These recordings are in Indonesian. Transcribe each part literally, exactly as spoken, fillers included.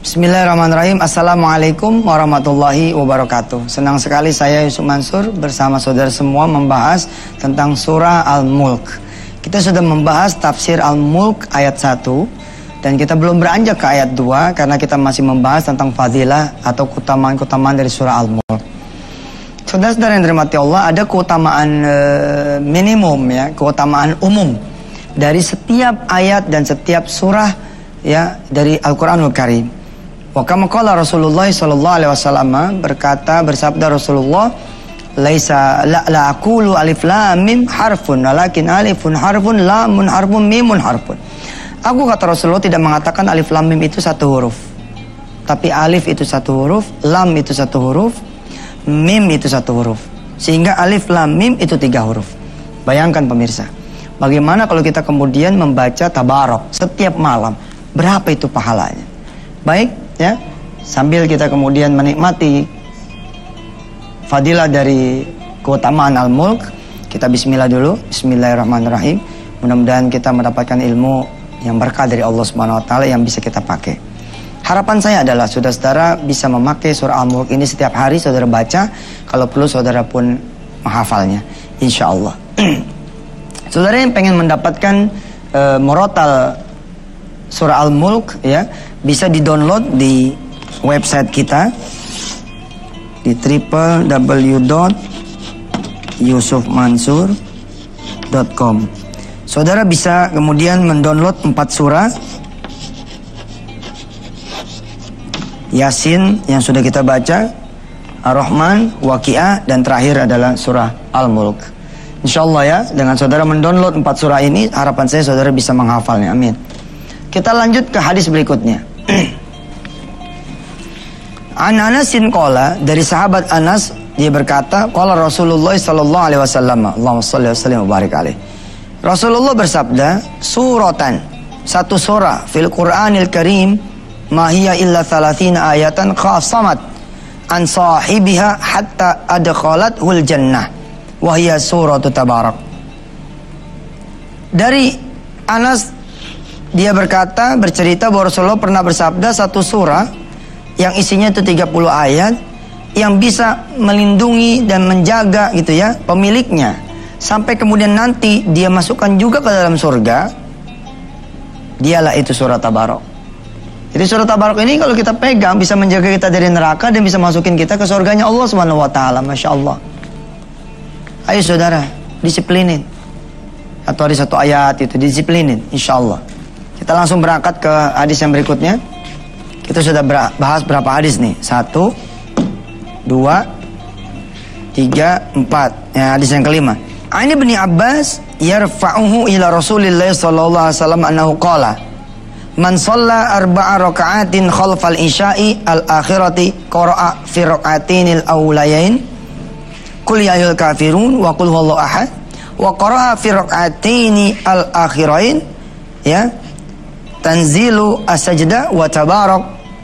Bismillahirrahmanirrahim. Assalamualaikum warahmatullahi wabarakatuh. Senang sekali saya Yusuf Mansur bersama saudara semua membahas tentang surah Al-Mulk. Kita sudah membahas tafsir Al-Mulk ayat satu dan kita belum beranjak ke ayat dua karena kita masih membahas tentang fadilah atau keutamaan-keutamaan dari surah Al-Mulk. Saudara-saudara yang dirahmati Allah, ada keutamaan e, minimum ya, keutamaan umum dari setiap ayat dan setiap surah ya dari Al-Qur'anul Karim. Wa kama qala Rasulullah sallallahu alaihi wasallam, berkata bersabda Rasulullah, laisa la, la aqulu alif lam mim harfun walakin alifun harfun lamun harfun mimun harfun. Aku kata Rasulullah tidak mengatakan alif lam mim itu satu huruf. Tapi alif itu satu huruf, lam itu satu huruf, mim itu satu huruf. Sehingga alif lam mim itu tiga huruf. Bayangkan pemirsa, bagaimana kalau kita kemudian membaca tabarok setiap malam, berapa itu pahalanya? Baik ya, sambil kita kemudian menikmati fadilah dari keutamaan Al-Mulk, kita bismillah dulu. Bismillahirrahmanirrahim. Mudah-mudahan kita mendapatkan ilmu yang berkah dari Allah Subhanahu wa taala yang bisa kita pakai. Harapan saya adalah saudara-saudara bisa memakai surah Al-Mulk ini setiap hari saudara baca, kalau perlu saudara pun menghafalnya insyaallah. Saudara yang pengen mendapatkan uh, murotal surah Al-Mulk ya, bisa di-download di website kita di w w w dot yusuf mansur dot com. Saudara bisa kemudian mendownload empat surah Yasin yang sudah kita baca, Ar-Rahman, Waqiah, dan terakhir adalah surah Al-Mulk. Insyaallah ya, dengan saudara mendownload empat surah ini, harapan saya saudara bisa menghafalnya. Amin. Kita lanjut ke hadis berikutnya. An Anasin qala, dari sahabat Anas dia berkata, qala Rasulullah sallallahu alaihi wasallam, Allahumma shalli wa sallim wa barik alaihi. Rasulullah bersabda, suratan, satu surah fil Qur'anil Karim, ma hiya illa thalathina ayatan khasamat an sahibiha hatta adkhalathul jannah wa hiya suratu Tabarak. Dari Anas dia berkata, bercerita bahwa Rasulullah pernah bersabda satu surah yang isinya itu tiga puluh ayat yang bisa melindungi dan menjaga gitu ya pemiliknya sampai kemudian nanti dia masukkan juga ke dalam surga. Dialah itu surah Tabarak. Jadi surah Tabarak ini kalau kita pegang bisa menjaga kita dari neraka dan bisa masukin kita ke surganya Allah Subhanahu wa taala. Masya Allah. Ayo saudara, disiplinin. Atau ada satu ayat itu disiplinin insyaallah. Kita langsung berangkat ke hadis yang berikutnya. Kita sudah bahas berapa hadis nih? Satu, dua, tiga, empat. Ya, hadis yang kelima. Ini Ibnu Abbas yarfa'uhu ila Rasulillah sallallahu alaihi wasallam annahu qala, man shalla arba'a raka'atin khalfal isya'i al-akhirati qara'a fi raka'atinil awlayain qul ya ayyuhal kafirun wa qul huwallahu ahad wa qara'a fi raka'atini al-akhirain ya tanzilu as-sajdah wa tabarak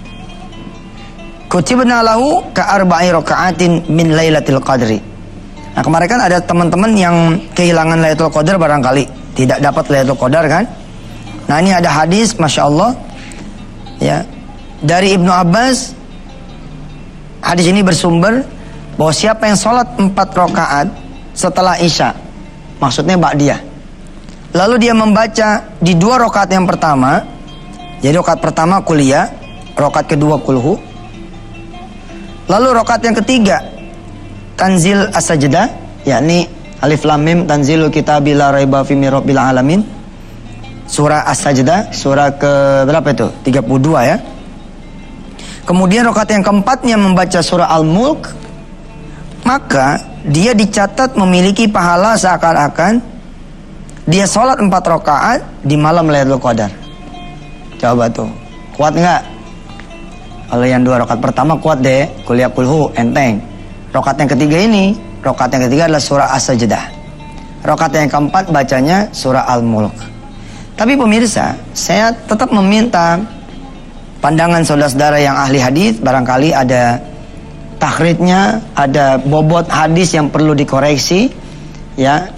kutibna lahu ka arba'i raka'atin min lailatul qadri. Nah, kemarin kan ada teman-teman yang kehilangan Lailatul Qadar barangkali, tidak dapat Lailatul Qadar kan? Nah, ini ada hadis Masya Allah ya dari Ibnu Abbas. Hadis ini bersumber bahwa siapa yang sholat empat rakaat setelah Isya, maksudnya ba'diyah, lalu dia membaca di dua rakaat yang pertama, jadi rakaat pertama kuliah, rakaat kedua kulhu, lalu rakaat yang ketiga tanzil as-sajdah, yakni alif lam mim tanzilul kitabi la raiba fi mirabbil alamin, surah as-sajdah, surah ke berapa itu? tiga puluh dua ya. Kemudian rakaat yang keempatnya membaca surah Al-Mulk, maka dia dicatat memiliki pahala seakan-akan dia sholat empat rakaat di malam Lailatul Qadar. Coba tuh, kuat nggak? Kalau yang dua rakaat pertama kuat deh, kuliah kulhu enteng. Rakaat yang ketiga ini, rakaat yang ketiga adalah surah As-Sajdah. Rakaat yang keempat bacanya surah Al-Mulk. Tapi pemirsa, saya tetap meminta pandangan saudara-saudara yang ahli hadis, barangkali ada takhrijnya, ada bobot hadis yang perlu dikoreksi, ya,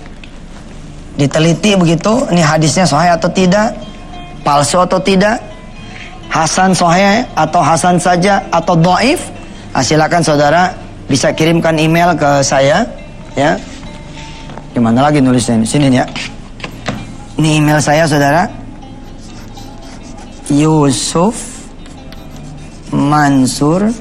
diteliti begitu, ini hadisnya sahih atau tidak, palsu atau tidak. Hasan Sahih atau Hasan saja atau Dhaif, nah, silakan saudara bisa kirimkan email ke saya, ya. Gimana lagi nulisnya ini? Sini ya. Ini email saya saudara. Yusuf Mansur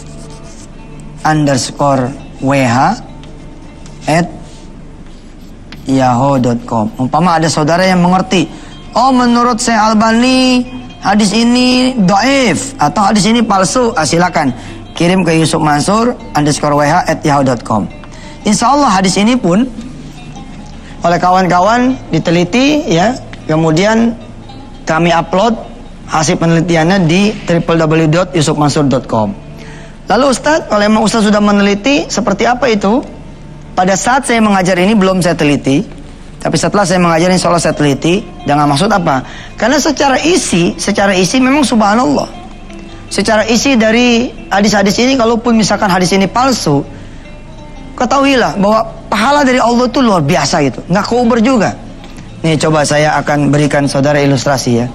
underscore wh at yahoo dot com. Umpama ada saudara yang mengerti, oh menurut saya Albani hadis ini dhaif atau hadis ini palsu, ah, silakan kirim ke Yusuf Mansur underscore wh at yahoo dot com. Insya Allah hadis ini pun oleh kawan-kawan diteliti, ya, kemudian kami upload hasil penelitiannya di w w w dot yusuf mansur dot com. Lalu Ustadz, kalau memang Ustadz sudah meneliti, seperti apa itu? Pada saat saya mengajar ini belum saya teliti, tapi setelah saya mengajar insya Allah saya teliti. Dengan maksud apa? Karena secara isi, secara isi memang subhanallah, secara isi dari hadis-hadis ini, kalaupun misalkan hadis ini palsu, ketahuilah bahwa pahala dari Allah itu luar biasa gitu, nggak keuber juga. Nih coba saya akan berikan saudara ilustrasi, ya.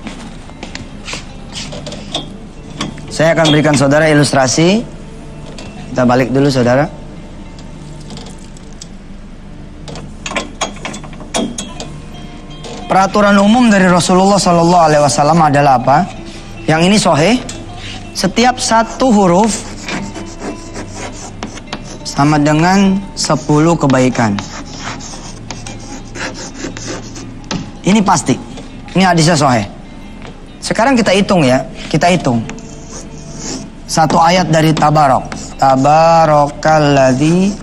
Saya akan berikan saudara ilustrasi. Kita balik dulu saudara. Peraturan umum dari Rasulullah Sallallahu Alaihi Wasallam adalah apa? Yang ini sahih. Setiap satu huruf sama dengan sepuluh kebaikan. Ini pasti. Ini hadisnya sahih. Sekarang kita hitung, ya. Kita hitung. Satu ayat dari Tabarok. Tabarakalladzi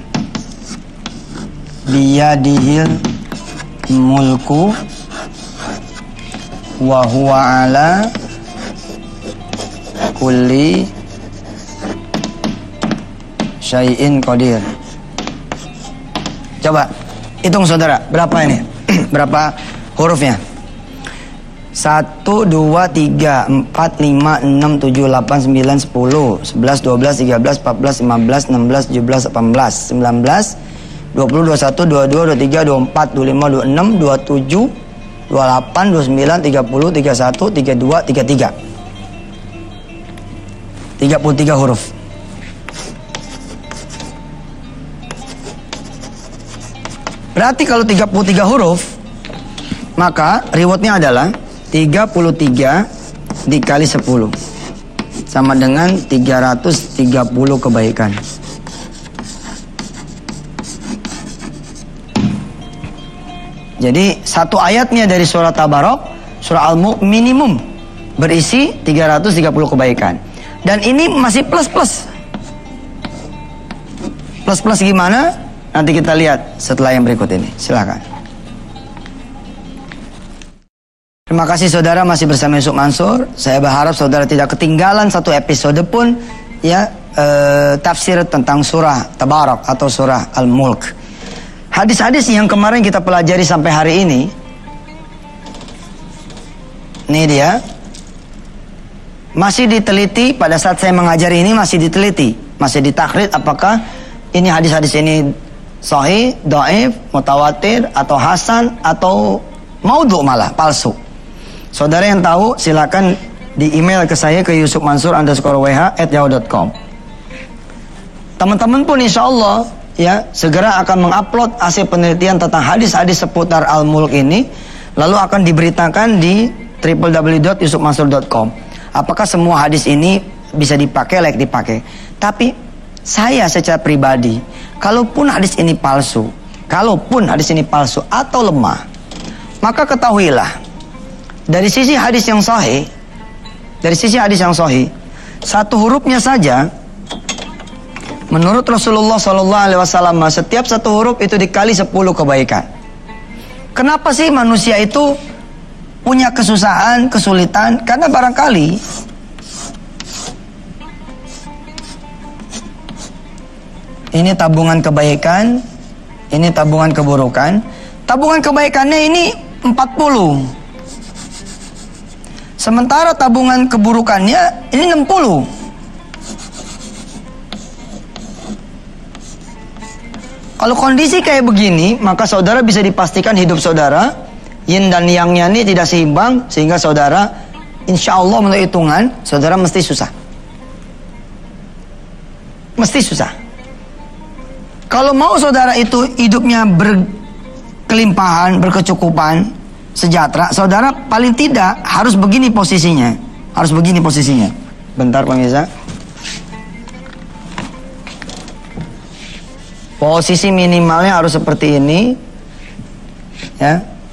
biyadihil mulku wa huwa ala kulli syai'in qadir. Coba hitung saudara, berapa ini? Berapa hurufnya? Satu, dua, tiga, empat, lima, enam, tujuh, delapan, sembilan, sepuluh, sebelas, dua belas, tiga belas, empat belas, lima belas, enam belas, tujuh belas, delapan belas, sembilan belas, dua puluh, dua puluh satu, dua puluh dua, dua puluh tiga, dua puluh empat, dua puluh lima, dua puluh enam, dua puluh tujuh, dua puluh delapan, dua puluh sembilan, tiga puluh, tiga puluh satu, tiga puluh dua, tiga puluh tiga. tiga puluh tiga huruf. Berarti kalau tiga puluh tiga huruf, maka rewardnya adalah tiga puluh tiga dikali sepuluh sama dengan tiga ratus tiga puluh kebaikan. Jadi satu ayatnya dari surah Tabarok, surah Al-Mulk minimum berisi tiga ratus tiga puluh kebaikan. Dan ini masih plus-plus. Plus-plus gimana? Nanti kita lihat setelah yang berikut ini. Silakan. Terima kasih saudara masih bersama Yusuf Mansur. Saya berharap saudara tidak ketinggalan satu episode pun, ya, eh, tafsir tentang surah Tabarak atau surah Al-Mulk. Hadis-hadis yang kemarin kita pelajari sampai hari ini, ini dia, masih diteliti. Pada saat saya mengajari ini masih diteliti, masih ditakhrid apakah ini hadis-hadis ini sahih, dhaif, mutawatir atau hasan atau maudhu, malah palsu. Saudara yang tahu silakan di email ke saya ke yusuf mansur underscore wh at yahoo dot com. Teman-teman pun insya Allah, ya, segera akan mengupload hasil penelitian tentang hadis-hadis seputar Al-Mulk ini, lalu akan diberitakan di w w w dot yusuf mansur dot com. Apakah semua hadis ini bisa dipakai, layak dipakai? Tapi saya secara pribadi, kalaupun hadis ini palsu, kalaupun hadis ini palsu atau lemah, maka ketahuilah, dari sisi hadis yang sahih, dari sisi hadis yang sahih, satu hurufnya saja, menurut Rasulullah Sallallahu Alaihi Wasallam, setiap satu huruf itu dikali sepuluh kebaikan. Kenapa sih manusia itu punya kesusahan, kesulitan? Karena barangkali ini tabungan kebaikan, ini tabungan keburukan. Tabungan kebaikannya ini empat puluh. Sementara tabungan keburukannya ini enam puluh. Kalau kondisi kayak begini, maka saudara bisa dipastikan hidup saudara yin dan yangnya ini tidak seimbang, sehingga saudara insya Allah menurut hitungan, saudara mesti susah. Mesti susah. Kalau mau saudara itu hidupnya berkelimpahan, berkecukupan, sejahtera, saudara paling tidak harus begini posisinya. Harus begini posisinya. Bentar pemirsa. Posisi minimalnya harus seperti ini. Ya.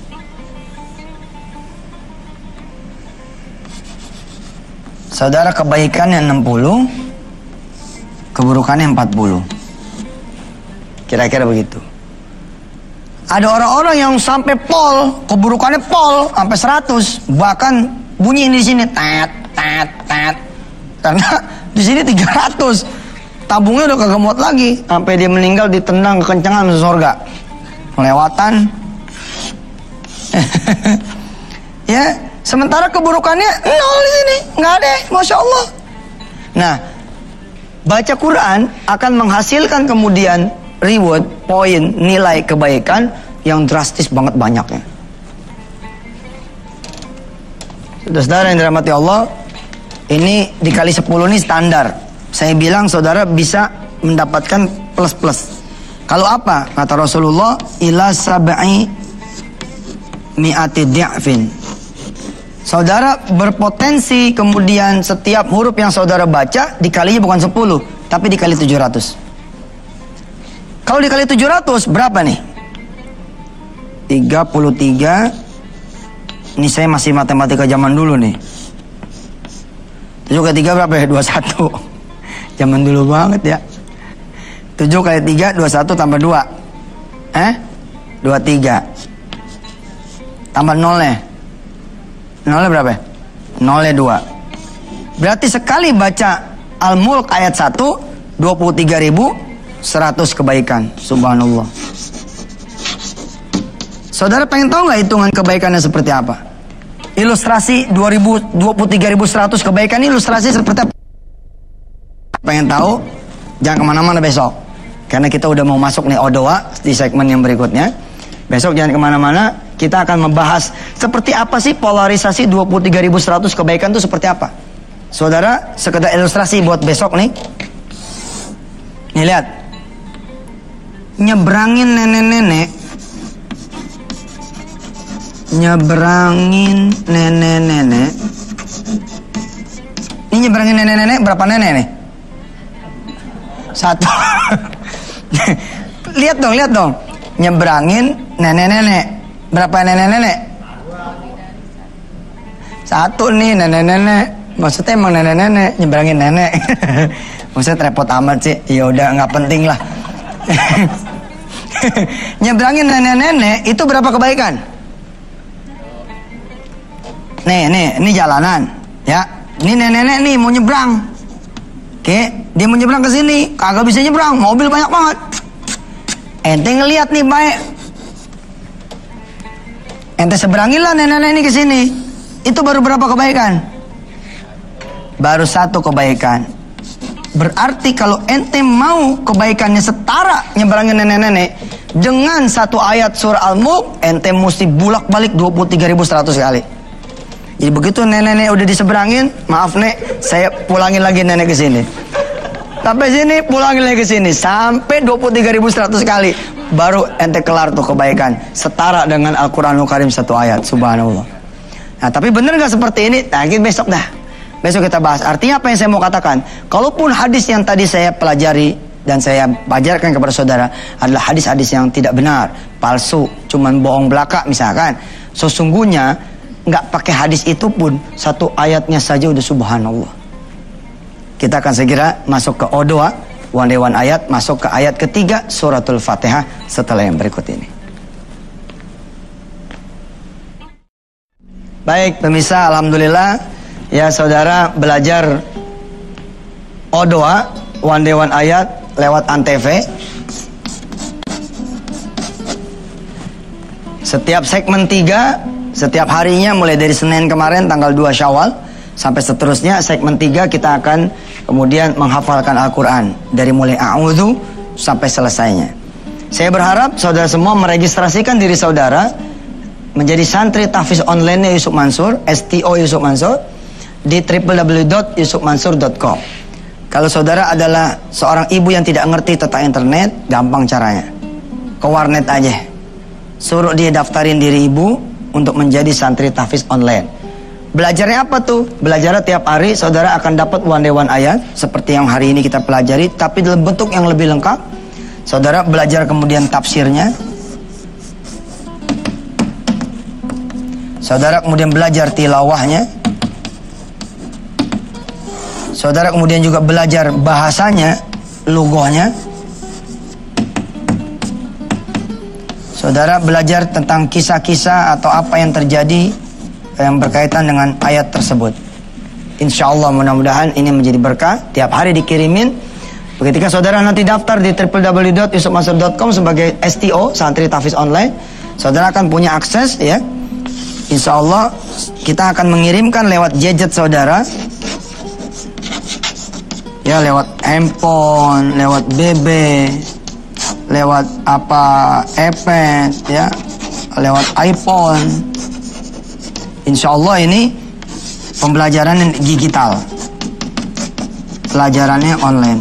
Saudara kebaikannya enam puluh, keburukannya empat puluh. Kira-kira begitu. Ada orang-orang yang sampai pol, keburukannya pol sampai seratus, bahkan bunyi di sini tet tet tet. Karena di sini tiga ratus. Tabungnya udah kagak muat lagi, sampai dia meninggal ditendang kekencangan masuk surga. Melewatan. Ya, sementara keburukannya nol di sini, nggak ada, masya Allah. Nah, baca Quran akan menghasilkan kemudian reward, poin, nilai kebaikan yang drastis banget banyaknya. Saudara yang dirahmati Allah, ini dikali sepuluh ini standar. Saya bilang saudara bisa mendapatkan plus-plus. Kalau apa? Kata Rasulullah, ila sab'i mi'ati di'fin. Saudara berpotensi kemudian setiap huruf yang saudara baca dikalinya bukan sepuluh, tapi dikali tujuh ratus. Kalau dikali tujuh ratus berapa nih? tiga puluh tiga. Ini saya masih matematika zaman dulu nih. tujuh kali tiga berapa ya? dua puluh satu. Zaman dulu banget ya. tujuh kali tiga, dua puluh satu tambah dua. Eh? dua puluh tiga. Tambah nolnya. Nolnya berapa? Nolnya dua. Berarti sekali baca Al-Mulk ayat satu, dua puluh tiga ribu seratus kebaikan. Subhanallah. Saudara pengen tahu nggak hitungan kebaikannya seperti apa? Ilustrasi dua puluh tiga ribu seratus kebaikan, ilustrasi seperti apa? Pengen tahu? Jangan kemana-mana besok. Karena kita udah mau masuk nih Odoa di segmen yang berikutnya. Besok jangan kemana-mana. Kita akan membahas seperti apa sih polarisasi dua puluh tiga ribu seratus kebaikan itu seperti apa. Saudara, sekedar ilustrasi buat besok nih. Nih lihat. Nyebrangin nenek-nenek. Nyebrangin nenek-nenek. Ini nyebrangin nenek-nenek berapa nenek nih? Satu. Lihat dong, lihat dong. Nyebrangin nenek-nenek. Berapa nenek-nenek? Satu nih nenek-nenek. Maksudnya emang nenek-nenek nyebrangin nenek. Maksudnya repot amat sih. Ya udah nggak penting lah. Nyebrangin nenek-nenek itu berapa kebaikan? Nih, nih, ini jalanan, ya. Ini nenek-nenek nih mau nyebrang. Oke, dia mau nyebrang ke sini, kagak bisa nyebrang, mobil banyak banget. Ente ngelihat nih baik. Ente seberangin lah nenek-nenek ini ke sini. Itu baru berapa kebaikan? Baru satu kebaikan. Berarti kalau ente mau kebaikannya setara nyebrangin nenek-nenek dengan satu ayat surah Al-Mulk, ente mesti bulak-balik dua puluh tiga ribu seratus kali. Jadi begitu nenek-nenek udah diseberangin, maaf nek, saya pulangin lagi nenek ke sini. Sampai sini, pulangin lagi ke sini, sampai dua puluh tiga ribu seratus kali, baru ente kelar tuh kebaikan, setara dengan Al-Quranul Karim satu ayat, subhanallah. Nah, tapi bener nggak seperti ini? Nah, kita besok dah, besok kita bahas. Artinya apa yang saya mau katakan? Kalaupun hadis yang tadi saya pelajari dan saya ajarkan kepada saudara adalah hadis-hadis yang tidak benar, palsu, cuman bohong belaka misalkan, sesungguhnya nggak pakai hadis itu pun satu ayatnya saja udah subhanallah. Kita akan segera masuk ke Odoa One Day One ayat, masuk ke ayat ketiga suratul Fatihah setelah yang berikut ini. Baik pemirsa, alhamdulillah ya saudara belajar Odoa One Day One ayat lewat Antv. Setiap segmen tiga, setiap harinya mulai dari Senin kemarin tanggal dua Syawal sampai seterusnya segmen tiga kita akan kemudian menghafalkan Al-Quran dari mulai A'udhu sampai selesainya. Saya berharap saudara semua meregistrasikan diri saudara menjadi santri tahfiz online-nya Yusuf Mansur, S T O Yusuf Mansur. di w w w dot yusuf mansur dot com. Kalau saudara adalah seorang ibu yang tidak ngerti tentang internet, gampang caranya. Ke warnet aja. Suruh dia daftarin diri ibu untuk menjadi santri tahfiz online. Belajarnya apa tuh? Belajarnya tiap hari saudara akan dapat one day one ayat seperti yang hari ini kita pelajari, tapi dalam bentuk yang lebih lengkap. Saudara belajar kemudian tafsirnya. Saudara kemudian belajar tilawahnya. Saudara kemudian juga belajar bahasanya, lughahnya. Saudara belajar tentang kisah-kisah atau apa yang terjadi yang berkaitan dengan ayat tersebut. Insya Allah mudah-mudahan ini menjadi berkah. Tiap hari dikirimin. Ketika saudara nanti daftar di w w w dot yusuf mansur dot com sebagai S T O, santri tahfiz online, saudara akan punya akses ya. Insya Allah kita akan mengirimkan lewat gadget saudara, ya, lewat handphone, lewat B B, lewat apa iPad, ya, lewat iPhone. Insya Allah ini pembelajaran digital, pelajarannya online.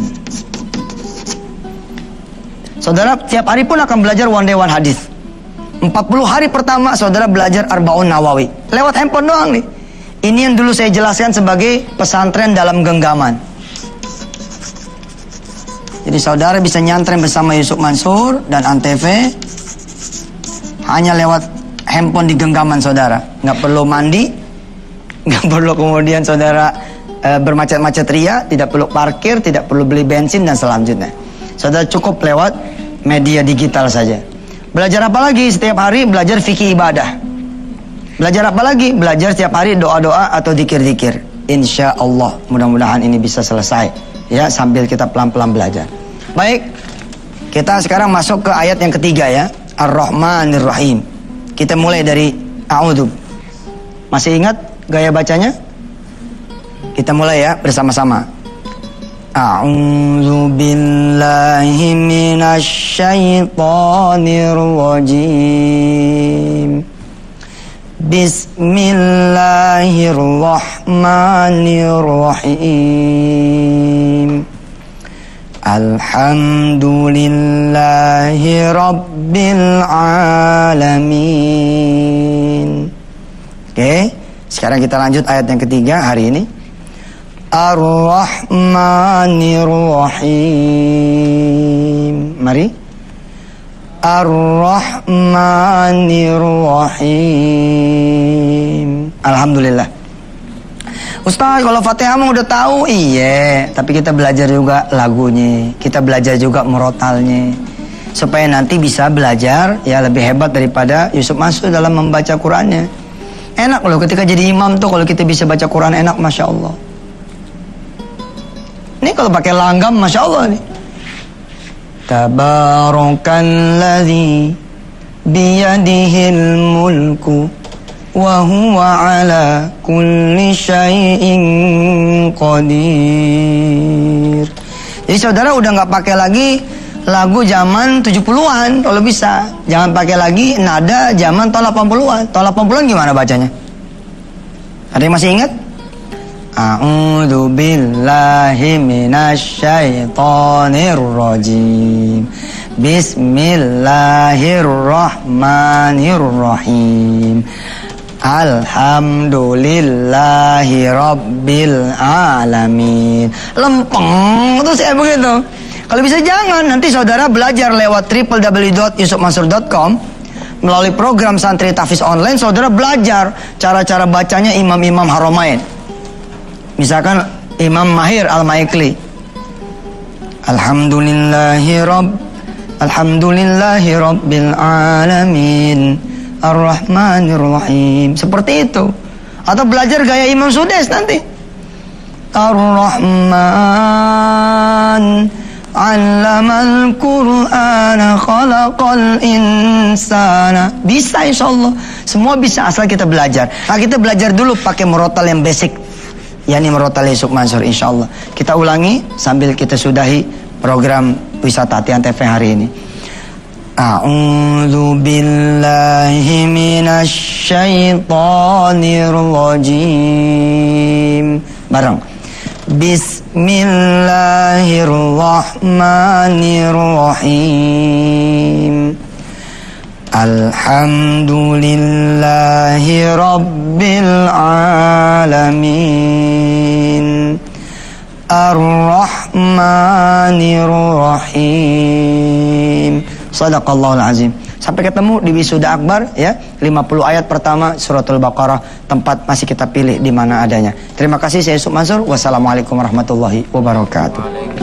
Saudara tiap hari pun akan belajar one day one hadis. empat puluh hari pertama saudara belajar Arbaun Nawawi lewat handphone doang nih. Ini yang dulu saya jelaskan sebagai pesantren dalam genggaman. Jadi saudara bisa nyantren bersama Yusuf Mansur dan Antv hanya lewat handphone di genggaman saudara. Nggak perlu mandi, nggak perlu kemudian saudara e, bermacet-macet ria, tidak perlu parkir, tidak perlu beli bensin dan selanjutnya. Saudara cukup lewat media digital saja. Belajar apa lagi? Setiap hari belajar fikih ibadah. Belajar apa lagi? Belajar setiap hari doa-doa atau zikir-zikir. Insya Allah mudah-mudahan ini bisa selesai, ya, sambil kita pelan-pelan belajar. Baik, kita sekarang masuk ke ayat yang ketiga ya, Ar-Rahmanir Rahim. Kita mulai dari A'udhu. Masih ingat gaya bacanya? Kita mulai ya bersama-sama. A'udzu billahi minasy syaithanir rajim. Bismillahirrahmanirrahim. Alhamdulillahi rabbil alamin. Oke, sekarang kita lanjut ayat yang ketiga hari ini. Ar-Rahmanir-Rahim. Mari. Ar-Rahmanir-Rahim. Alhamdulillah. Ustaz, kalau Fatihah mah udah tahu, iya. Tapi kita belajar juga lagunya, kita belajar juga murotalnya, supaya nanti bisa belajar ya lebih hebat daripada Yusuf Mansur dalam membaca Qurannya. Enak loh ketika jadi imam tuh kalau kita bisa baca Quran, enak, masya Allah. Ini kalau pakai langgam, masya Allah nih. Tabarakalladzi biyadihil mulku wa huwa ala kulli syai'in qadir. Jadi saudara udah nggak pakai lagi lagu zaman tujuh puluhan kalau bisa. Jangan pakai lagi nada zaman tahun delapan puluhan. Tahun delapan puluhan gimana bacanya? Ada yang masih ingat? A'udzu billahi minasy syaithanir rajim. Bismillahirrahmanirrahim. Alhamdulillahi rabbil alamin. Lempeng terus kayak begitu. Kalau bisa jangan, nanti saudara belajar lewat w w w dot yusuf mansur dot com. Melalui program santri tahfiz online, saudara belajar cara-cara bacanya imam-imam Haramain. Misalkan Imam Mahir Al-Maikli. Alhamdulillahi rabb Alhamdulillahi rabbil alamin. Ar-Rahmanir Rahim. Seperti itu. Atau belajar gaya Imam Sudes nanti. Ar-Rahman 'allamal Qur'ana khalaqal insana. Bisa insyaallah. Semua bisa asal kita belajar. Nah, kita belajar dulu pakai murotal yang basic. Yani murotal Yusuf Mansur insyaallah. Kita ulangi sambil kita sudahi program Wisata Hati Antv hari ini. A'udzu billahi minasy syaithanir rajim. Bareng. Bismillahirrahmanirrahim. Alhamdulillahi rabbil alamin. Ar-Rahmanir-Rahim. Shadaqallahul azim. Sampai ketemu di wisuda akbar ya, lima puluh ayat pertama suratul Baqarah, tempat masih kita pilih di mana adanya. Terima kasih, saya Yusuf Mansur. Wassalamualaikum warahmatullahi wabarakatuh.